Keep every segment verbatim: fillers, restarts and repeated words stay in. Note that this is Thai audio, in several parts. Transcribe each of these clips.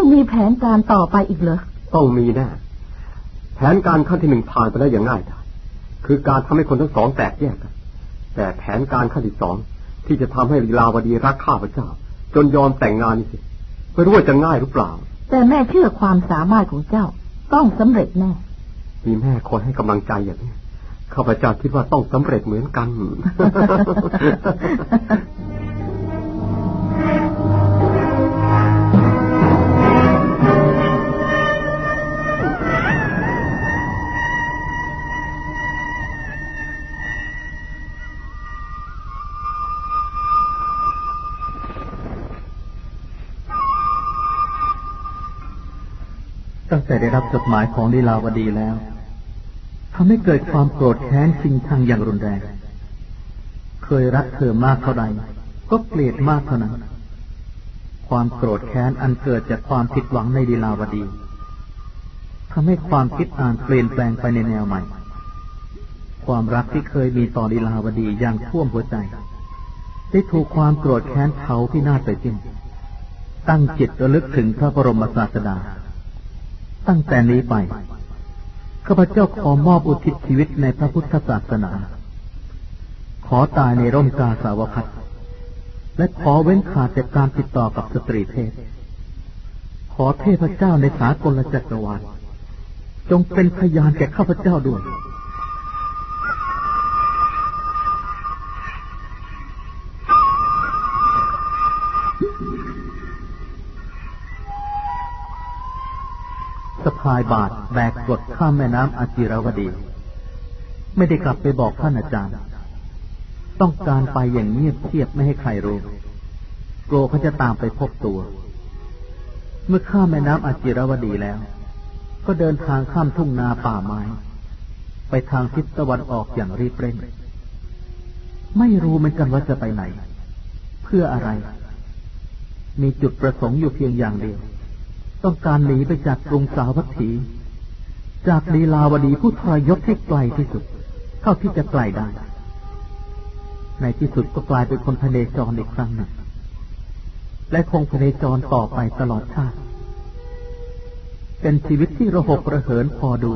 มีแผนการต่อไปอีกเหรอต้องมีแน่แผนการขั้นที่หนึ่งผ่านไปแล้วอย่างง่ายดายคือการทำให้คนทั้งสองแตกแยกกันแต่แผนการขั้นที่สองที่จะทำให้ลีลาวดีรักข้าพเจ้าจนยอมแต่งงานนี่สิไม่รู้ว่าจะง่ายหรือเปล่าแต่แม่เชื่อความสามารถของเจ้าต้องสำเร็จแน่มีแม่คอยให้กำลังใจอย่างนี้ข้าพเจ้าคิดว่าต้องสำเร็จเหมือนกันตั้งแต่ได้รับจดหมายของลีลาวดีแล้วทำให้เกิดความโกรธแค้นชิงชังอย่างรุนแรงเคยรักเธอมากเท่าใดก็เกลียดมากเท่านั้นความโกรธแค้นอันเกิดจากความผิดหวังในลีลาวดีทำให้ความคิดอ่านเปลี่ยนแปลงไปในแนวใหม่ความรักที่เคยมีต่อลีลาวดีอย่างท่วมหัวใจได้ถูกความโกรธแค้นเผาพินาศไปสิ้นตั้งจิตระลึกถึงพระบรมศาสดาตั้งแต่นี้ไปข้าพเจ้าขอมอบอุทิศชีวิตในพระพุทธศาสนาขอตายในร่มกาสาวพัสและขอเว้นขาดจากการติดต่อกับสตรีเพศขอเทพเจ้าในสากลจักรวาลจงเป็นพยานแก่ข้าพเจ้าด้วยสะพายบาตรแบกกดข้ามแม่น้ำอาจิรวดีไม่ได้กลับไปบอกท่านอาจารย์ต้องการไปอย่างเงียบเชียบไม่ให้ใครรู้กลัวเขาจะตามไปพบตัวเมื่อข้ามแม่น้ำอาจิรวดีแล้วก็เดินทางข้ามทุ่งนาป่าไม้ไปทางทิศตะวันออกอย่างรีบเร่งไม่รู้เหมือนกันว่าจะไปไหนเพื่ออะไรมีจุดประสงค์อยู่เพียงอย่างเดียวต้องการหนีไปจากกรุงสาวัตถีจากลีลาวดีผู้ทรยศให้ไกลที่สุดเท่าที่จะไกลได้ในที่สุดก็กลายเป็นคนพเนจรอีกครั้งหนึ่งและคงพเนจรต่อไปตลอดชาติเป็นชีวิตที่ระหกระเหินพอดู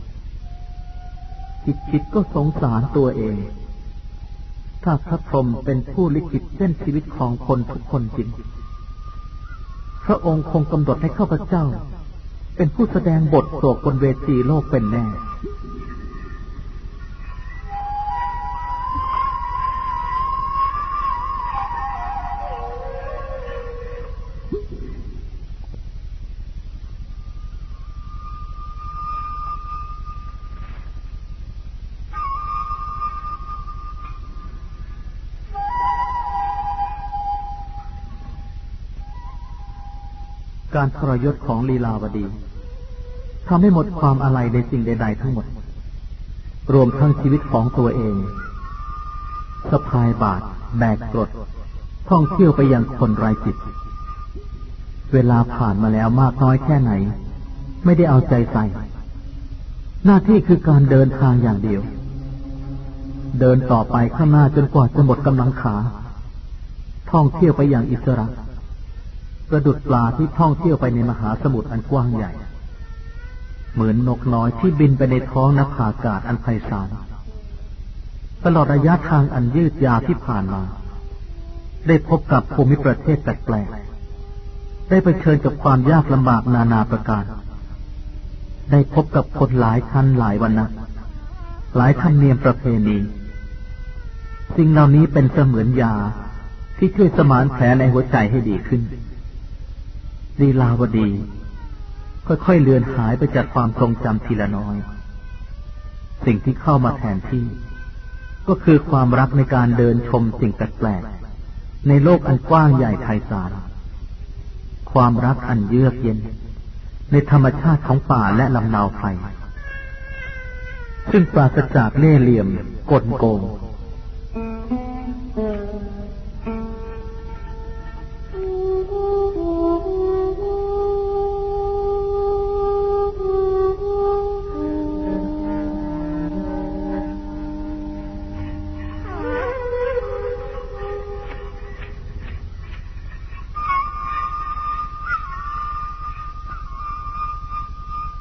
คิดคิดก็สงสารตัวเองถ้าพระพรหมเป็นผู้ลิขิตเส้นชีวิตของคนทุกคนจริงพระองค์คงกำหนดให้ข้าพเจ้าเป็นผู้แสดงบทโศกบนเวทีโลกเป็นแน่การทรยศของลีลาวดีทำให้หมดความอาลัยในสิ่งใดๆทั้งหมดรวมทั้งชีวิตของตัวเองสะพายบาตรแบกกรดท่องเที่ยวไปยังคนไร้จิตเวลาผ่านมาแล้วมากน้อยแค่ไหนไม่ได้เอาใจใส่หน้าที่คือการเดินทางอย่างเดียวเดินต่อไปข้างหน้าจนกว่าจะหมดกำลังขาท่องเที่ยวไปอย่างอิสระประดุจปลาที่ท่องเที่ยวไปในมหาสมุทรอันกว้างใหญ่เหมือนนกน้อยที่บินไปในท้องนภาอากาศอันไพศาลตลอดระยะทางอันยืดยาวที่ผ่านมาได้พบกับภูมิประเทศแปลกๆได้เผชิญกับความยากลำบากนานาประการได้พบกับคนหลายชั้นหลายวรรณะหลายธรรมเนียมประเพณีสิ่งเหล่านี้เป็นเสมือนยาที่ช่วยสมานแผลในหัวใจให้ดีขึ้นลีลาวดีค่อยๆเลือนหายไปจากความทรงจำทีละน้อยสิ่งที่เข้ามาแทนที่ก็คือความรักในการเดินชมสิ่งแปลกๆในโลกอันกว้างใหญ่ไพศาลความรักอันเยือกเย็นในธรรมชาติของป่าและลำนาวไพรซึ่งปราศจากเล่ห์เหลี่ยมกลโกง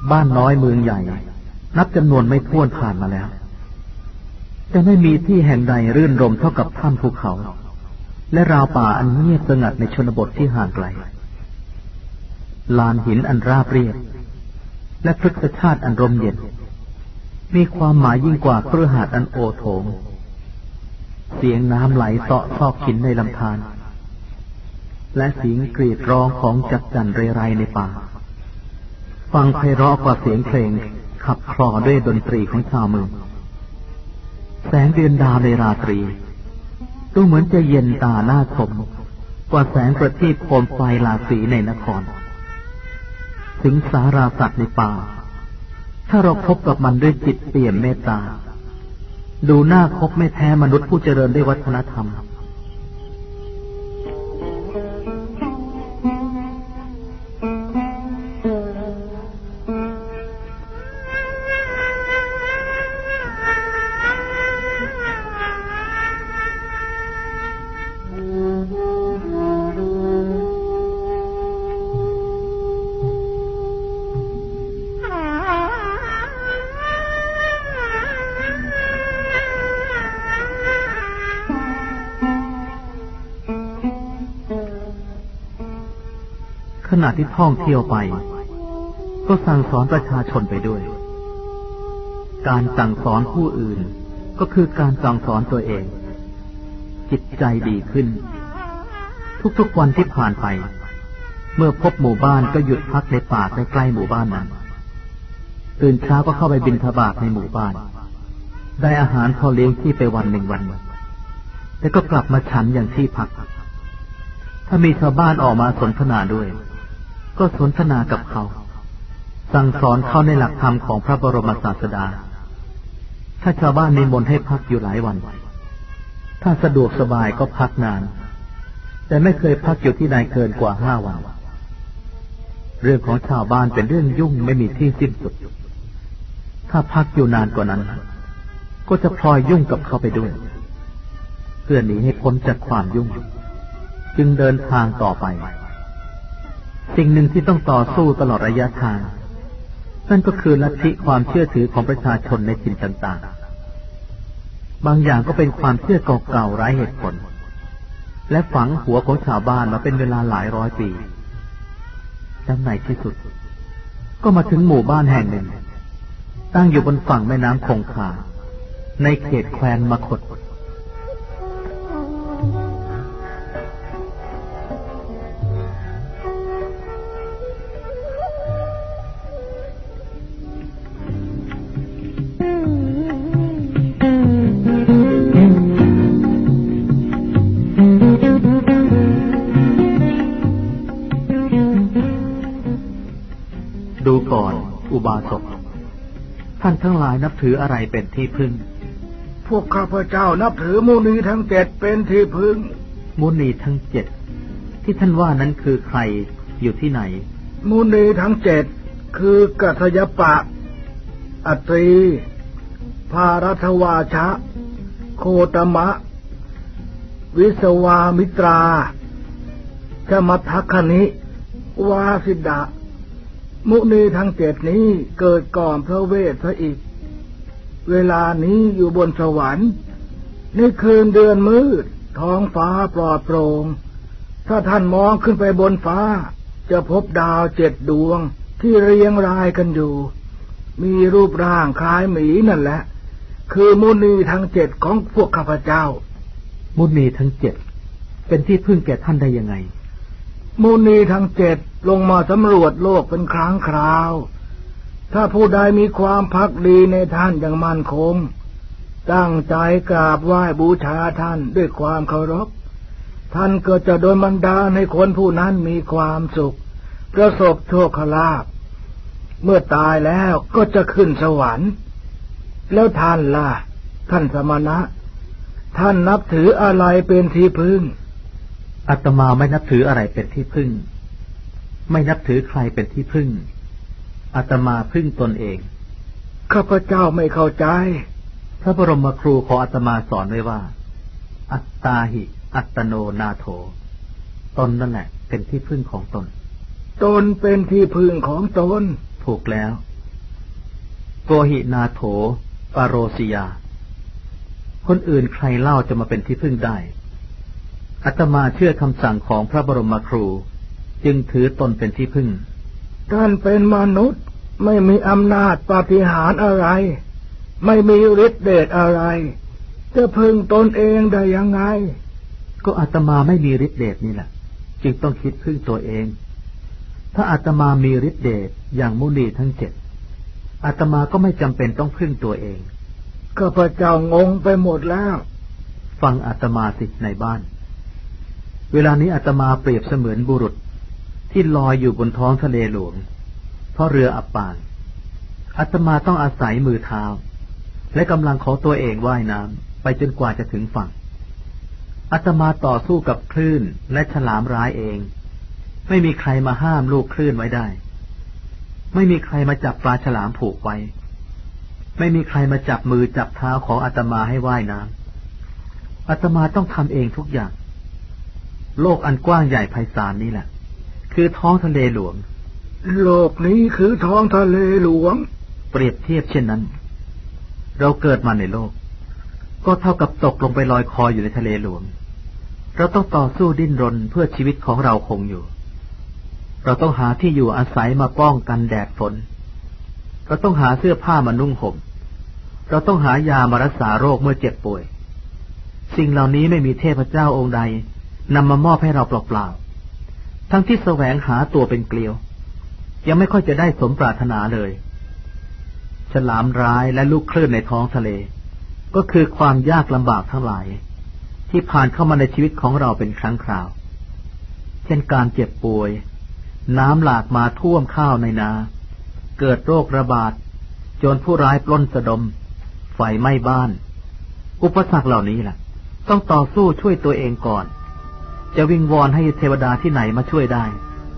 บ้านน้อยเมืองใหญ่นับจำนวนไม่ถ้วนผ่านมาแล้วแต่ไม่มีที่แห่งใดรื่นรมเท่ากับถ้ำภูเขาและราวป่าอันเงียบสงัดในชนบทที่ห่างไกลลานหินอันราบเรียบและพฤกษชาติอันร่มเย็นมีความหมายยิ่งกว่าคฤหาสน์อันโอโถงเสียงน้ำไหลเสาะซอกหินในลำธารและเสียงกรีดร้องของจักจั่นเรไรในป่าฟังไพเราะกว่าเสียงเพลงขับคลอด้วยดนตรีของชาวเมืองแสงเดือนดาวในราตรีดูเหมือนจะเย็นตาหน้าชมกว่าแสงประทีปโคมไฟหลากสีในนครถึงสาราสัตว์ในป่าถ้าเราพบกับมันด้วยจิตเปี่ยมเมตตาดูหน้าคบไม่แท้มนุษย์ผู้เจริญด้วยวัฒนธรรมขณะที่ท่องเที่ยวไปก็สั่งสอนประชาชนไปด้วยการสั่งสอนผู้อื่นก็คือการสั่งสอนตัวเองจิตใจดีขึ้นทุกๆวันที่ผ่านไปเมื่อพบหมู่บ้านก็หยุดพักในป่าใกล้ๆหมู่บ้านนั้นตื่นเช้าก็เข้าไปบิณฑบาตในหมู่บ้านได้อาหารพอเลี้ยงที่ไปวันหนึ่งวันแล้วก็กลับมาฉันอย่างที่พักถ้ามีชาวบ้านออกมาสนทนาด้วยก็สนทนากับเขาสั่งสอนเขาในหลักธรรมของพระบรมศาสดาถ้าชาวบ้านนิมนต์ให้พักอยู่หลายวันถ้าสะดวกสบายก็พักนานแต่ไม่เคยพักอยู่ที่ใดเกินกว่าห้าวันเรื่องของชาวบ้านเป็นเรื่องยุ่งไม่มีที่สิ้นสุดถ้าพักอยู่นานกว่านั้นก็จะพลอยยุ่งกับเขาไปด้วยเพื่อหนีให้พ้นจากความยุ่งจึงเดินทางต่อไปสิ่งหนึ่งที่ต้องต่อสู้ตลอดระยะทางนั่นก็คือลัทธิความเชื่อถือของประชาชนในถิ่นต่างๆบางอย่างก็เป็นความเชื่อเก่าๆไร้เหตุผลและฝังหัวของชาวบ้านมาเป็นเวลาหลายร้อยปีจนในที่สุดก็มาถึงหมู่บ้านแห่งหนึ่งตั้งอยู่บนฝั่งแม่น้ำคงคาในเขตแคว้นมคธดูก่อนอุบาสกท่านทั้งหลายนับถืออะไรเป็นที่พึ่งพวกข้าพเจ้านับถือมุนีทั้งเจ็ดเป็นที่พึ่งมุนีทั้งเจ็ดที่ท่านว่านั้นคือใครอยู่ที่ไหนมุนีทั้งเจ็ดคือกัสยปะอัตรีภารัตวาชะโคตมะวิสวามิตราชมัทธคณิวาสิดะมุนีทั้งเจ็ดนี้เกิดก่อนพระเวทซะอีกเวลานี้อยู่บนสวรรค์ในคืนเดือนมืดท้องฟ้าปลอดโปร่งถ้าท่านมองขึ้นไปบนฟ้าจะพบดาวเจ็ดดวงที่เรียงรายกันอยู่มีรูปร่างคล้ายหมีนั่นแหละคือมุนีทั้งเจ็ดของพวกข้าพเจ้ามุนีทั้งเจ็ดเป็นที่พึ่งแก่ท่านได้ยังไงมุนีทั้งเจ็ดลงมาสำรวจโลกเป็นครั้งคราวถ้าผู้ใดมีความภักดีในท่านอย่างมั่นคงตั้งใจกราบไหว้บูชาท่านด้วยความเคารพท่านก็จะโดนบันดาลให้คนผู้นั้นมีความสุขประสบโชคลาภเมื่อตายแล้วก็จะขึ้นสวรรค์แล้วท่านล่ะท่านสมณะท่านนับถืออะไรเป็นที่พึ่งอาตมาไม่นับถืออะไรเป็นที่พึ่งไม่นับถือใครเป็นที่พึ่งอาตมาพึ่งตนเองข้าพเจ้าไม่เข้าใจพระบรมครูของอาตมาสอนไว้ว่าอัตตาหิอัตโนนาโถตนนั่นแหละเป็นที่พึ่งของตนตนเป็นที่พึ่งของตนถูกแล้วโกหินาโถปาโรสิยาคนอื่นใครเล่าจะมาเป็นที่พึ่งได้อาตมาเชื่อคำสั่งของพระบรมครูจึงถือตนเป็นที่พึ่งท่านเป็นมนุษย์ไม่มีอำนาจปาฏิหาริย์อะไรไม่มีฤทธิ์เดชอะไรจะพึ่งตนเองได้ยังไงก็อาตมาไม่มีฤทธิ์เดชนี่แหละจึงต้องคิดพึ่งตัวเองถ้าอาตมามีฤทธิ์เดชอย่างมุนีทั้งเจ็ดอาตมาก็ไม่จำเป็นต้องพึ่งตัวเองข้าพเจ้างงไปหมดแล้วฟังอาตมาสิในบ้านเวลานี้อาตมาเปรียบเสมือนบุรุษที่ลอยอยู่บนท้องทะเลหลวงเพราะเรืออับปางอาตมาต้องอาศัยมือเท้าและกำลังของตัวเองว่ายน้ำไปจนกว่าจะถึงฝั่งอาตมาต่อสู้กับคลื่นและฉลามร้ายเองไม่มีใครมาห้ามลูกคลื่นไว้ได้ไม่มีใครมาจับปลาฉลามผูกไว้ไม่มีใครมาจับมือจับเท้าของอาตมาให้ว่ายน้ำอาตมาต้องทำเองทุกอย่างโลกอันกว้างใหญ่ไพศาลนี่แหละคือท้องทะเลหลวงโลกนี้คือท้องทะเลหลวงเปรียบเทียบเช่นนั้นเราเกิดมาในโลกก็เท่ากับตกลงไปลอยคออยู่ในทะเลหลวงเราต้องต่อสู้ดิ้นรนเพื่อชีวิตของเราคงอยู่เราต้องหาที่อยู่อาศัยมาป้องกันแดดฝนเราต้องหาเสื้อผ้ามานุ่งห่มเราต้องหายามารักษาโรคเมื่อเจ็บป่วยสิ่งเหล่านี้ไม่มีเทพเจ้าองค์ใดนำมามอบให้เราเปล่าๆทั้งที่แสวงหาตัวเป็นเกลียวยังไม่ค่อยจะได้สมปรารถนาเลยฉลามร้ายและลูกคลื่นในท้องทะเลก็คือความยากลำบากทั้งหลายที่ผ่านเข้ามาในชีวิตของเราเป็นครั้งคราวเช่นการเจ็บป่วยน้ำหลากมาท่วมข้าวในนาเกิดโรคระบาดโจรผู้ร้ายปล้นสะดมไฟไหม้บ้านอุปสรรคเหล่านี้แหละต้องต่อสู้ช่วยตัวเองก่อนจะวิงวอนให้เทวดาที่ไหนมาช่วยได้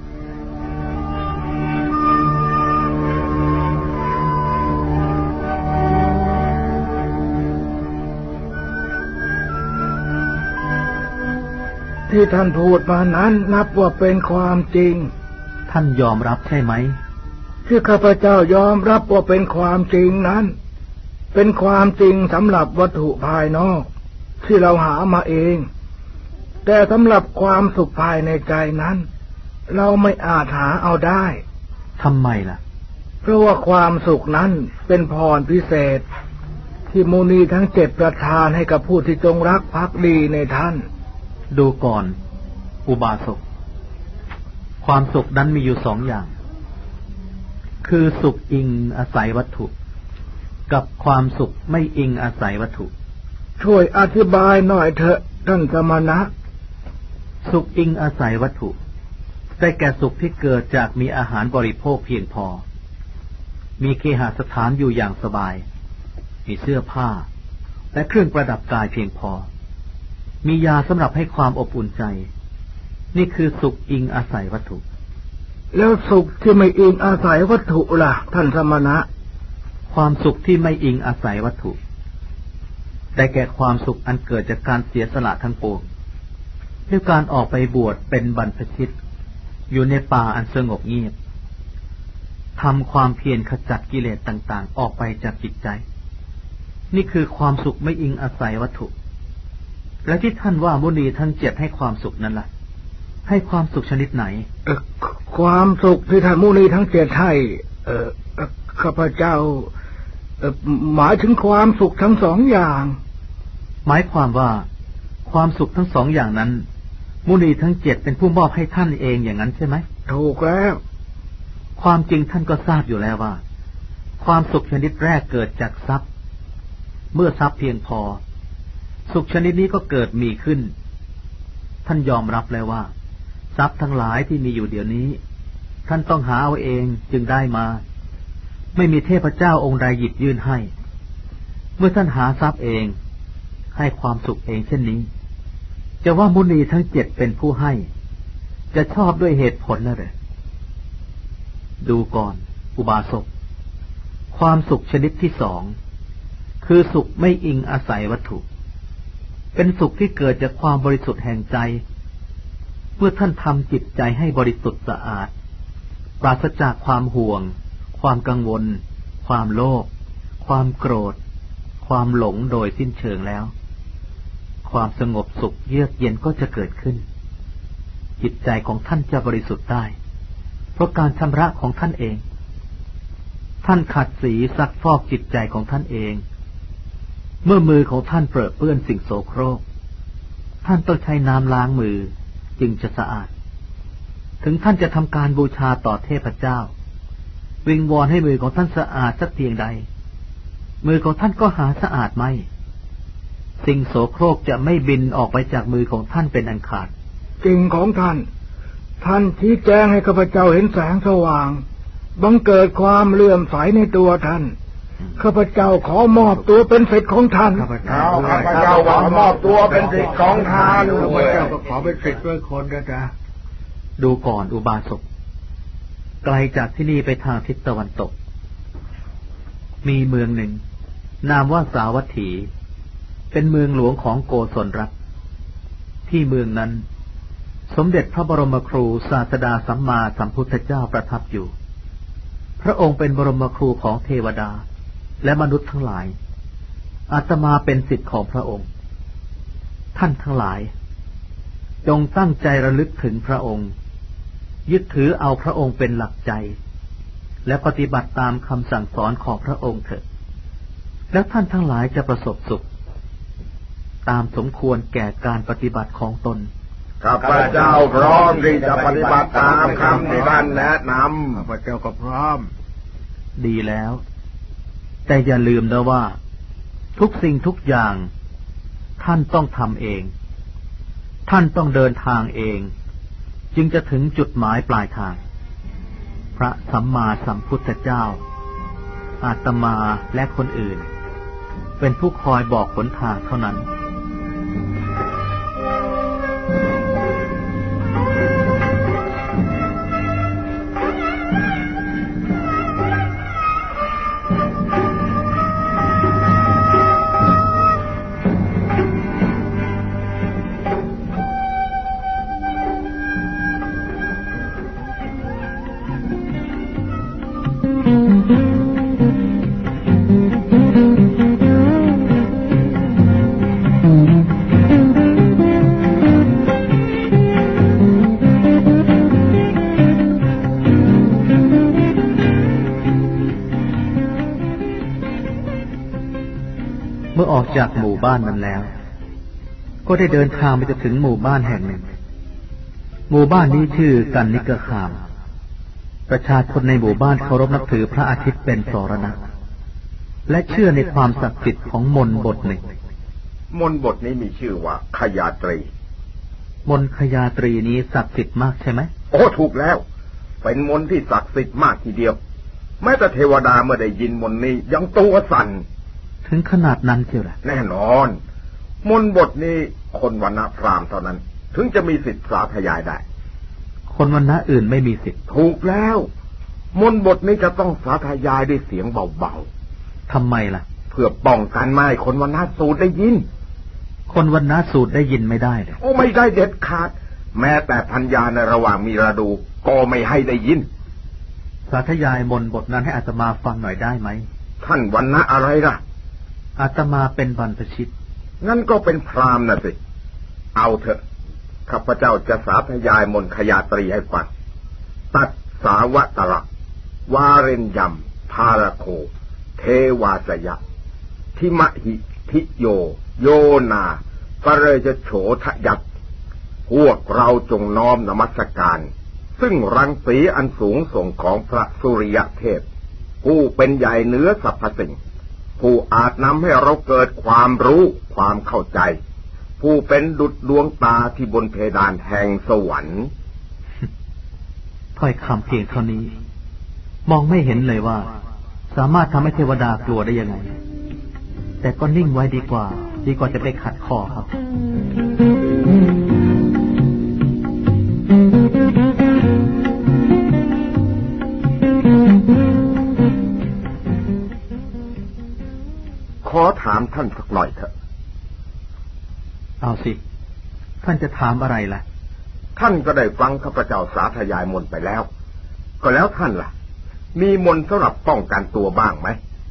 ที่ท่านพูดมานั้นนับว่าเป็นความจริงท่านยอมรับใช่ไหมที่ข้าพเจ้ายอมรับว่าเป็นความจริงนั้นเป็นความจริงสำหรับวัตถุภายนอกที่เราหามาเองแต่สำหรับความสุขภายในใจนั้นเราไม่อาจหาเอาได้ทำไมล่ะเพราะว่าความสุขนั้นเป็นพรพิเศษที่มุนีทั้งเจ็ดประทานให้กับผู้ที่จงรักภักดีในท่านดูก่อนอุบาสกความสุขนั้นมีอยู่สองอย่างคือสุขอิงอาศัยวัตถุกับความสุขไม่อิงอาศัยวัตถุช่วยอธิบายหน่อยเถอะท่านสมณะสุขอิงอาศัยวัตถุได้แก่สุขที่เกิดจากมีอาหารบริโภคเพียงพอมีเคหสถานอยู่อย่างสบายมีเสื้อผ้าและเครื่องประดับกายเพียงพอมียาสำหรับให้ความอบอุ่นใจนี่คือสุขอิงอาศัยวัตถุแล้วสุขที่ไม่อิงอาศัยวัตถุล่ะท่านสมณะความสุขที่ไม่อิงอาศัยวัตถุได้แก่ความสุขอันเกิดจากการเสียสละทั้งปวงด้วยการออกไปบวชเป็นบรรพชิตอยู่ในป่าอันสงบเงียบทำความเพียรขจัดกิเลสต่างๆออกไปจากจิตใจนี่คือความสุขไม่อิงอาศัยวัตถุและที่ท่านว่ามุนีทั้งเจ็ดให้ความสุขนั้นล่ะให้ความสุขชนิดไหนเอ่อความสุขที่ท่านมุนีทั้งเจ็ดให้เอ่อข้าพเจ้าเอ่อหมายถึงความสุขทั้งสองอย่างหมายความว่าความสุขทั้งสองอย่างนั้นมุนีทั้งเจ็ดเป็นผู้มอบให้ท่านเองอย่างนั้นใช่ไหมถูกแล้วความจริงท่านก็ทราบอยู่แล้วว่าความสุขชนิดแรกเกิดจากทรัพย์เมื่อทรัพย์เพียงพอสุขชนิดนี้ก็เกิดมีขึ้นท่านยอมรับแล้วว่าทรัพย์ทั้งหลายที่มีอยู่เดี๋ยวนี้ท่านต้องหาเอาเองจึงได้มาไม่มีเทพเจ้าองค์ใดหยิบยื่นให้เมื่อท่านหาทรัพย์เองให้ความสุขเองเช่นนี้จะว่ามุนีทั้งเจ็ดเป็นผู้ให้จะชอบด้วยเหตุผลนะหรือดูก่อนอุบาสกความสุขชนิดที่สองคือสุขไม่อิงอาศัยวัตถุเป็นสุขที่เกิดจากความบริสุทธิ์แห่งใจเมื่อท่านทำจิตใจให้บริสุทธิ์สะอาดปราศจากความห่วงความกังวลความโลภความโกรธความหลงโดยสิ้นเชิงแล้วความสงบสุขเยือกเย็นก็จะเกิดขึ้นจิตใจของท่านจะบริสุทธิ์ได้เพราะการชำระของท่านเองท่านขัดสีซักฟอกจิตใจของท่านเองเมื่อมือของท่านเปรอะเปื้อนสิ่งโสโครกท่านต้องใช้น้ำล้างมือจึงจะสะอาดถึงท่านจะทำการบูชาต่อเทพเจ้าวิงวอนให้มือของท่านสะอาดสักเพียงใดมือของท่านก็หาสะอาดไม่สิ่งโสโครกจะไม่บินออกไปจากมือของท่านเป็นอันขาดจริงของท่านท่านชี้แจงให้ข้าพเจ้าเห็นแสงสว่างบังเกิดความเลื่อมใสในตัวท่านข้าพเจ้าขอมอบตัวเป็นศิษย์ของท่านข้าพเจ้าข้าพเจ้าขอมอบตัวเป็นศิษย์ของท่านข้าพเจ้าก็ขอเป็นศิษย์ด้วยคนนะจ๊ะดูก่อนอุบาสกไกลจากที่นี่ไปทางทิศตะวันตกมีเมืองหนึ่งนามว่าสาวัตถีเป็นเมืองหลวงของโกศลรัฐที่เมืองนั้นสมเด็จพระบรมครูศาสดาสัมมาสัมพุทธเจ้าประทับอยู่พระองค์เป็นบรมครูของเทวดาและมนุษย์ทั้งหลายอาตมาเป็นศิษย์ของพระองค์ท่านทั้งหลายจงตั้งใจระลึกถึงพระองค์ยึดถือเอาพระองค์เป็นหลักใจและปฏิบัติตามคำสั่งสอนของพระองค์เถิดแล้วท่านทั้งหลายจะประสบสุขตามสมควรแก่การปฏิบัติของตนข้าพเจ้าพร้อมที่จะปฏิบัติตามคำที่ท่านแนะนำข้าพเจ้าก็พร้อมดีแล้วแต่อย่าลืมนะว่าทุกสิ่งทุกอย่างท่านต้องทำเองท่านต้องเดินทางเองจึงจะถึงจุดหมายปลายทางพระสัมมาสัมพุทธเจ้าอาตมาและคนอื่นเป็นผู้คอยบอกหนทางเท่านั้นออกจากหมู่บ้านนั้นแล้วก็ได้เดินทางไปจนถึงหมู่บ้านแห่งหนึ่งหมู่บ้านนี้ชื่อกันนิกขามประชาชนในหมู่บ้านเคารพนับถือพระอาทิตย์เป็นสรณะและเชื่อในความศักดิ์สิทธิ์ของมนต์บทหนึ่งมนต์บทนี้มีชื่อว่าขยาตรีมนต์ขยาตรีนี้ศักดิ์สิทธิ์มากใช่ไหมโอ้ถูกแล้วเป็นมนต์ที่ศักดิ์สิทธิ์มากทีเดียวแม้แต่เทวดาเมื่อได้ยินมนต์นี้ยังตัวสั่นถึงขนาดนั้นเชียวหรอแน่นอนมนต์บทนี้คนวรรณะพราหมณ์เท่านั้นถึงจะมีสิทธิ์สาธยายได้คนวรรณะอื่นไม่มีสิทธิ์ถูกแล้วมนต์บทนี้จะต้องสาธยายด้วยเสียงเบาๆทำไมล่ะเพื่อป้องกันไม่ให้คนวรรณะสูตรได้ยินคนวรรณะสูตรได้ยินไม่ได้เลยโอ้ไม่ได้เด็ดขาดแม้แต่พัญญาในระหว่างมีราดูก็ไม่ให้ได้ยินสาธยายมนต์บทนั้นให้อาตมาฟังหน่อยได้ไหมท่านวรรณะอะไรล่ะอาตมาเป็นบรรพชิตงั้นก็เป็นพราหมณ์น่ะสิเอาเถอะข้าพเจ้าจะสาธยายมนต์ขยาตรีให้ฟังตัดสาวตระวาเรนยัมภารโคเทวาสยะทิมหิทิโยโยนาปเรจโฉทยักพวกเราจงน้อมนมัสการซึ่งรังสีอันสูงส่งของพระสุริยเทพผู้เป็นใหญ่เหนือสรรพสิ่งผู้อาจนำให้เราเกิดความรู้ความเข้าใจผู้เป็นดุจดวงตาที่บนเพดานแห่งสวรรค์ถ้อยคำเพียงเท่านี้มองไม่เห็นเลยว่าสามารถทำให้เทวดากลัวได้ยังไงแต่ก็นิ่งไว้ดีกว่าดีกว่าจะไปขัดคอเขาขอถามท่านสักหน่อยเถอะเอาสิท่านจะถามอะไรล่ะท่านก็ได้ฟังข้าพเจ้าสาธยายมนต์ไปแล้วก็แล้วท่านล่ะมีมนต์สำหรับป้องกันตัวบ้างไหมท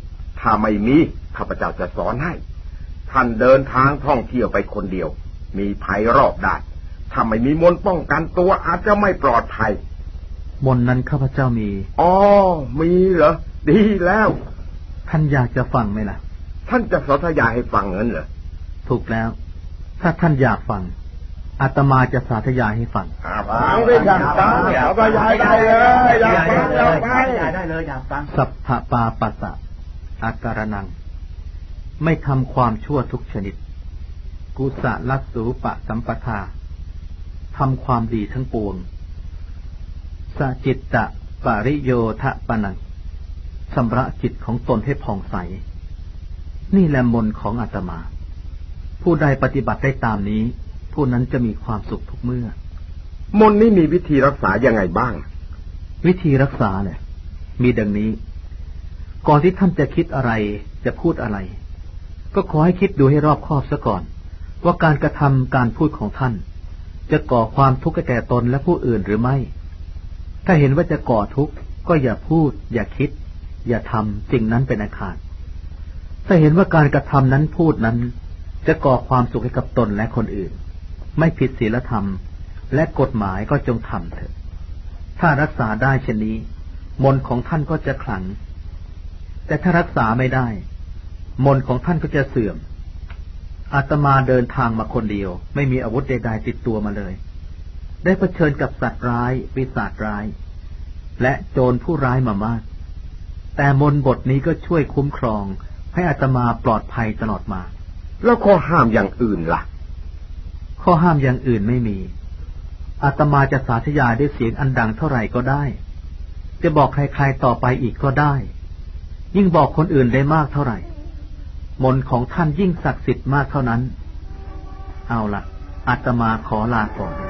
ถ้าไม่มีข้าพเจ้าจะสอนให้ท่านเดินทางท่องเที่ยวไปคนเดียวมีภัยรอบด้านถ้าไม่มีมนต์ป้องกันตัวอาจจะไม่ปลอดภัยมนต์นั้นข้าพเจ้ามีอ๋อมีเหรอดีแล้วท่านอยากจะฟังไหมล่ะท่านจะสาธยายให้ฟังงั้นเหรอถูกแล้วถ้าท่านอยากฟังอาตมาจะสาธยายให้ฟังฟังได้อยากฟังสาธยายได้เลยอยากฟังอยากฟังได้เลยอยากฟังสัพพะปาปัสสะอาการนังไม่ทำความชั่วทุกชนิดกุศลสูปะสัมปทาทำความดีทั้งปวงสจิตตะปริโยทะปนังชำระจิตของตนให้ผ่องใสนี่แหละมนต์ของอาตมาผู้ใดปฏิบัติได้ตามนี้ผู้นั้นจะมีความสุขทุกเมื่อมนต์นี้มีวิธีรักษายังไงบ้างวิธีรักษาเนี่ยมีดังนี้ก่อนที่ท่านจะคิดอะไรจะพูดอะไรก็ขอให้คิดดูให้รอบคอบซะก่อนว่าการกระทำการพูดของท่านจะก่อความทุกข์แก่ตนและผู้อื่นหรือไม่ถ้าเห็นว่าจะก่อทุกข์ก็อย่าพูดอย่าคิดอย่าทำสิ่งนั้นเป็นอันขาดถ้าเห็นว่าการกระทำนั้นพูดนั้นจะก่อความสุขให้กับตนและคนอื่นไม่ผิดศีลธรรมและกฎหมายก็จงทำเถอะถ้ารักษาได้เช่นนี้มนต์ของท่านก็จะขลังแต่ถ้ารักษาไม่ได้มนต์ของท่านก็จะเสื่อมอาตมาเดินทางมาคนเดียวไม่มีอาวุธใดๆติดตัวมาเลยได้เผชิญกับสัตว์ร้ายปีศาจร้ายและโจรผู้ร้ายมามากแต่มนต์บทนี้ก็ช่วยคุ้มครองให้อาตมาปลอดภัยตลอดมาแล้วข้อห้ามอย่างอื่นล่ะข้อห้ามอย่างอื่นไม่มีอาตมาจะสาธยายด้วยเสียงอันดังเท่าไหร่ก็ได้จะบอกใครๆต่อไปอีกก็ได้ยิ่งบอกคนอื่นได้มากเท่าไหร่มนต์ของท่านยิ่งศักดิ์สิทธิ์มากเท่านั้นเอาล่ะอาตมาขอลาก่อน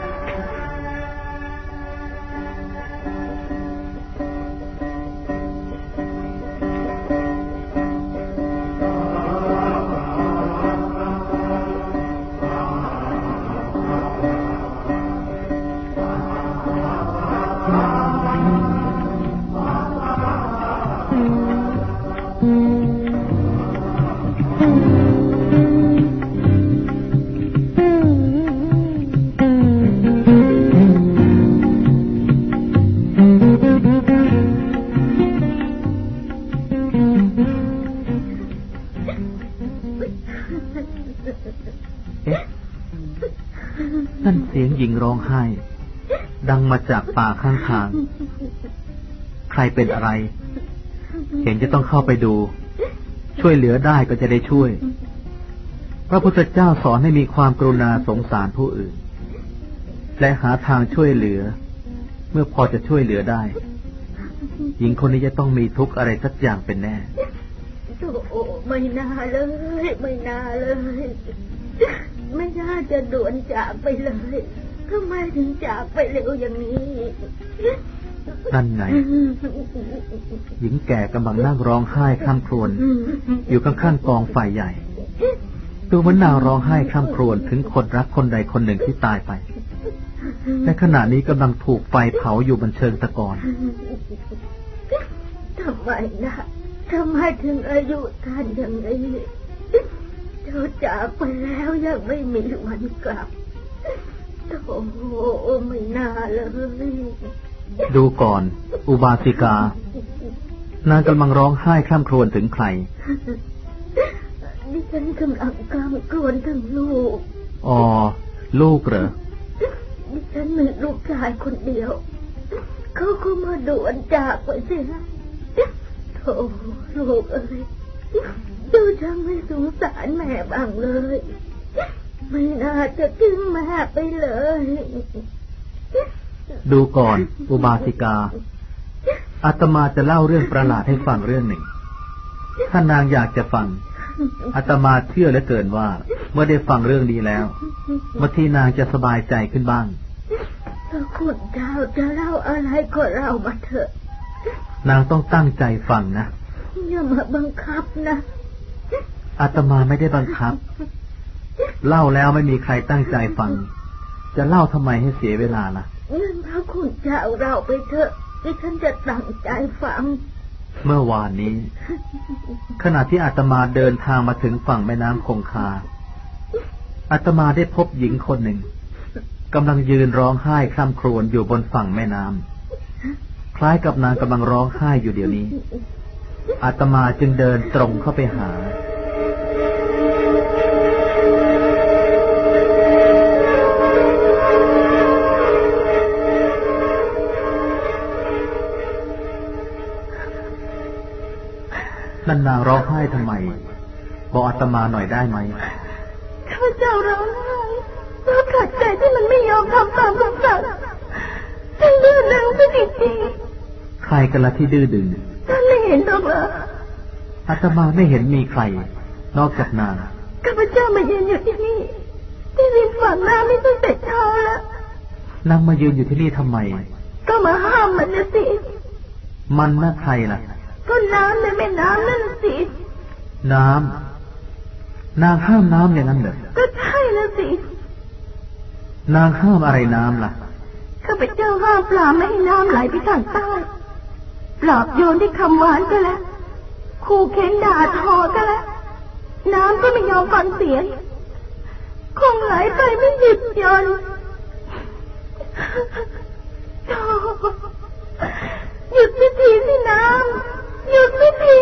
นั่นเสียงหญิงร้องไห้ดังมาจากป่าข้างทางใครเป็นอะไรเห็นจะต้องเข้าไปดูช่วยเหลือได้ก็จะได้ช่วยพระพุทธเจ้าสอนให้มีความกรุณาสงสารผู้อื่นและหาทางช่วยเหลือเมื่อพอจะช่วยเหลือได้หญิงคนนี้จะต้องมีทุกข์อะไรสักอย่างเป็นแน่โอ้ไม่น่าเลยไม่น่าเลยไม่น่าจะด่วนจากไปเลยทำไมถึงจากไปเร็วอย่างนี้นั่นไงหญิงแก่กำลังนั่งร้องไห้คร่ำครวญอยู่ข้างๆกองไฟใหญ่ดูเหมือนนางร้องไห้คร่ำครวญถึงคนรักคนใดคนหนึ่งที่ตายไปในขณะนี้กำลังถูกไฟเผาอยู่บนเชิงตะกอนทำไมนะทำไมถึงอายุท่านอย่างนี้เจ้าจากไปแล้วยังไม่มีวันกลับโอ้โหไม่น่าเลยดูก่อนอุบาสิกานางกำลังร้องไห้คร่ำครวญถึงใครดิฉันกำลังคร่ำครวญถึงลูกอ๋อลูกเหรอดิฉันมีลูกชายคนเดียวเขาก็มาด่วนจากไปเสียโธ่ลูกเอ้ยดูช่างไม่สงสารแม่บ้างเลยไม่น่าจะทิ้งแม่ไปเลยดูก่อนอุบาสิกาอาตมาจะเล่าเรื่องประหลาดให้ฟังเรื่องหนึ่งถ้านางอยากจะฟังอาตมาเชื่อเหลือเกินว่าเมื่อได้ฟังเรื่องนี้แล้วบางทีนางจะสบายใจขึ้นบ้างถ้าคุณเจ้าจะเล่าอะไรก็เล่ามาเถอะนางต้องตั้งใจฟังนะอย่ามาบังคับนะอาตมาไม่ได้บังคับเล่าแล้วไม่มีใครตั้งใจฟังจะเล่าทำไมให้เสียเวลาล่ะงั้นพระคุณเจ้าเราไปเถอะที่ฉันจะตั้งใจฟังเมื่อวานนี้ ขณะที่อาตมาเดินทางมาถึงฝั่งแม่น้ำคงคาอาตมาได้พบหญิงคนหนึ่งกำลังยืนร้องไห้คร่ำครวญอยู่บนฝั่งแม่น้ำคล้ายกับนางกำลังร้องไห้อยู่เดี๋ยวนี้อาตมาจึงเดินตรงเข้าไปหานั่นนางร้องไห้ทำไมบอกอาตมาหน่อยได้ไหมข้าพเจ้าร้องไห้เพราะขัดใจที่มันไม่ยอมทำตามคำสั่งฉันดื้อดึงซะจริงๆใครกันละที่ดื้อดึงท่านไม่เห็นหรอกเหรออาตมาไม่เห็นมีใครนอกจากนางข้าพเจ้ามายืนอยู่ที่นี่ที่ริมฝั่งน้ำไม่ตั้งแต่เช้าแล้วนางมายืนอยู่ที่นี่ทำไมก็มาห้ามมันนะสิมันน่ะใครล่ะก็น้ำในแม่น้ำนั่นสิน้ำนางห้ามน้ำอย่างนั้นเหรอก็ใช่แล้วสินางห้ามอะไรน้ำล่ะข้าพเจ้าห้ามปลาไม่ให้น้ำไหลไปทางใต้ปลอบโยนที่คำหวานก็แล้วขู่เข็นด่าทอก็แล้วน้ำก็ไม่ยอมฟังเสียงคงไหลไปไม่หยุดหย่อนหยุดสักทีสิน้ำหยุดสักที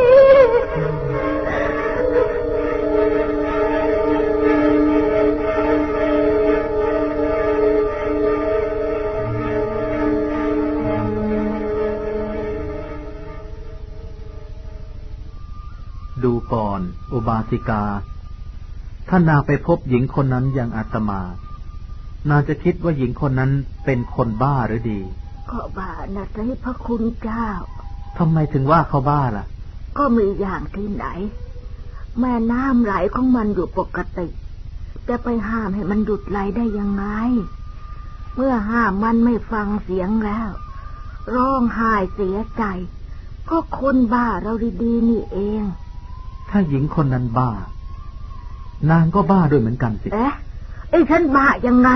ดูก่อนอุบาสิกาถ้านางไปพบหญิงคนนั้นอย่างอาตมานางจะคิดว่าหญิงคนนั้นเป็นคนบ้าหรือดีก็บ้านะสิพระคุณเจ้าทำไมถึงว่าเขาบ้าล่ะก็มีอย่างที่ไหนแม่น้ำไหลของมันอยู่ปกติจะไปห้ามให้มันหยุดไหลได้ยังไงเมื่อห้ามมันไม่ฟังเสียงแล้วร้องไห้เสียใจก็คนบ้าเราดีๆนี่เองถ้าหญิงคนนั้นบ้านางก็บ้าด้วยเหมือนกันสิเอ๊ะไอ้ฉันบ้ายังไง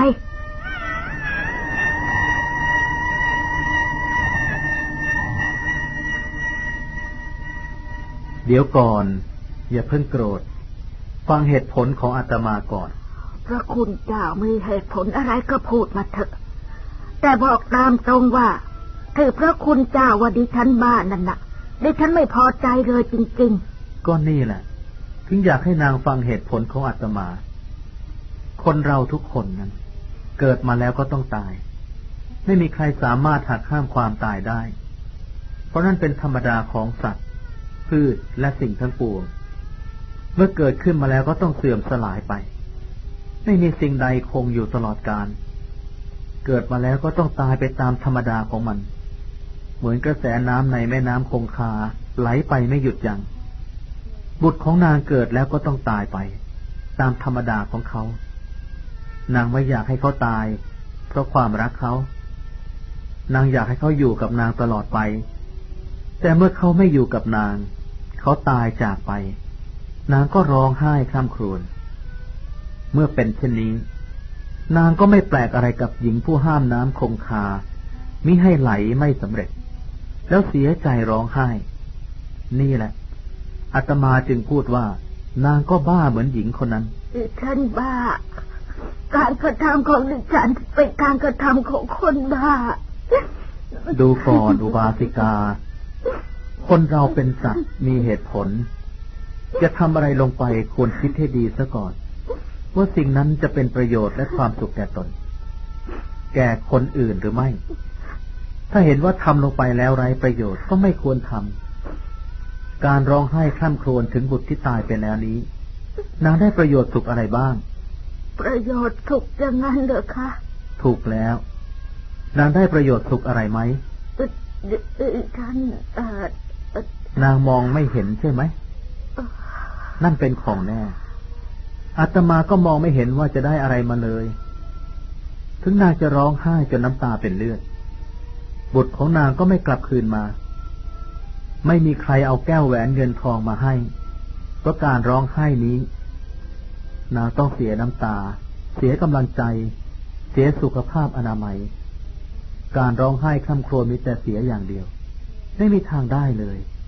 เดี๋ยวก่อนอย่าเพิ่งโกรธฟังเหตุผลของอาตมาก่อนพระคุณเจ้ามีเหตุผลอะไรก็พูดมาเถอะแต่บอกตามตรงว่าถือพระคุณเจ้าว่าดิฉันบ้านั่นน่ะดิฉันไม่พอใจเลยจริงๆก็นี่แหละถึงอยากให้นางฟังเหตุผลของอาตมาคนเราทุกคนนั้นเกิดมาแล้วก็ต้องตายไม่มีใครสามารถหักห้ามความตายได้เพราะนั่นเป็นธรรมดาของสัตว์พืชและสิ่งทั้งปวงเมื่อเกิดขึ้นมาแล้วก็ต้องเสื่อมสลายไปไม่มีสิ่งใดคงอยู่ตลอดกาลเกิดมาแล้วก็ต้องตายไปตามธรรมดาของมันเหมือนกระแสน้ำในแม่น้ำคงคาไหลไปไม่หยุดยั้งบุตรของนางเกิดแล้วก็ต้องตายไปตามธรรมดาของเขานางไม่อยากให้เขาตายเพราะความรักเขานางอยากให้เขาอยู่กับนางตลอดไปแต่เมื่อเขาไม่อยู่กับนางเขาตายจากไปนางก็ร้องไห้คร่ำครวญเมื่อเป็นเช่นนี้นางก็ไม่แปลกอะไรกับหญิงผู้ห้ามน้ำคงคามิให้ไหลไม่สำเร็จแล้วเสียใจร้องไห้นี่แหละอาตมาจึงพูดว่านางก็บ้าเหมือนหญิงคนนั้นดิฉันบ้าการกระทำของดิฉันเป็นการกระทำของคนบ้าดูก่อนอุบาสิกาคนเราเป็นสัตว์มีเหตุผลจะทำอะไรลงไปควรคิดให้ดีซะก่อนว่าสิ่งนั้นจะเป็นประโยชน์และความสุขแก่ตนแก่คนอื่นหรือไม่ถ้าเห็นว่าทำลงไปแล้วไร้ประโยชน์ก็ไม่ควรทำการร้องไห้คร่ำครวญถึงบุตรที่ตายไปแล้วนี้นางได้ประโยชน์สุขอะไรบ้างประโยชน์สุขอย่างนั้นเหรอคะถูกแล้วนางได้ประโยชน์สุขอะไรไหมท่านนางมองไม่เห็นใช่ไหมนั่นเป็นของแน่อาตมาก็มองไม่เห็นว่าจะได้อะไรมาเลยถึงนางจะร้องไห้จนน้ำตาเป็นเลือดบุตรของนางก็ไม่กลับคืนมาไม่มีใครเอาแก้วแหวนเงินทองมาให้เพราะการร้องไห้นี้นางต้องเสียน้ำตาเสียกำลังใจเสียสุขภาพอนามัยการร้องไห้คร่ำครวญมีแต่เสียอย่างเดียวไม่มีทางได้เลย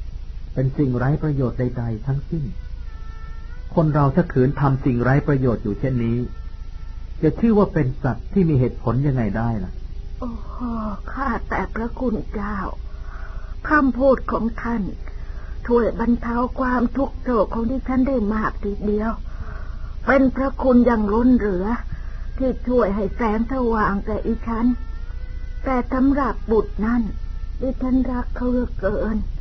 เป็นสิ่งไร้ประโยชน์ใดๆทั้งสิ้นคนเราถ้าขืนทำสิ่งไร้ประโยชน์อยู่เช่นนี้จะชื่อว่าเป็นสัตว์ที่มีเหตุผลยังไงได้ล่ะโอ้โหข้าแต่พระคุณเจ้าคำพูดของท่านช่วยบรรเทาความทุกข์โศกของดิฉันได้มากทีเดียวเป็นพระคุณอย่างล้นเหลือที่ช่วยให้แสงสว่างแก่อีฉันแต่สำหรับบุตรนั้นดิฉันรักเขาเหลือเกิน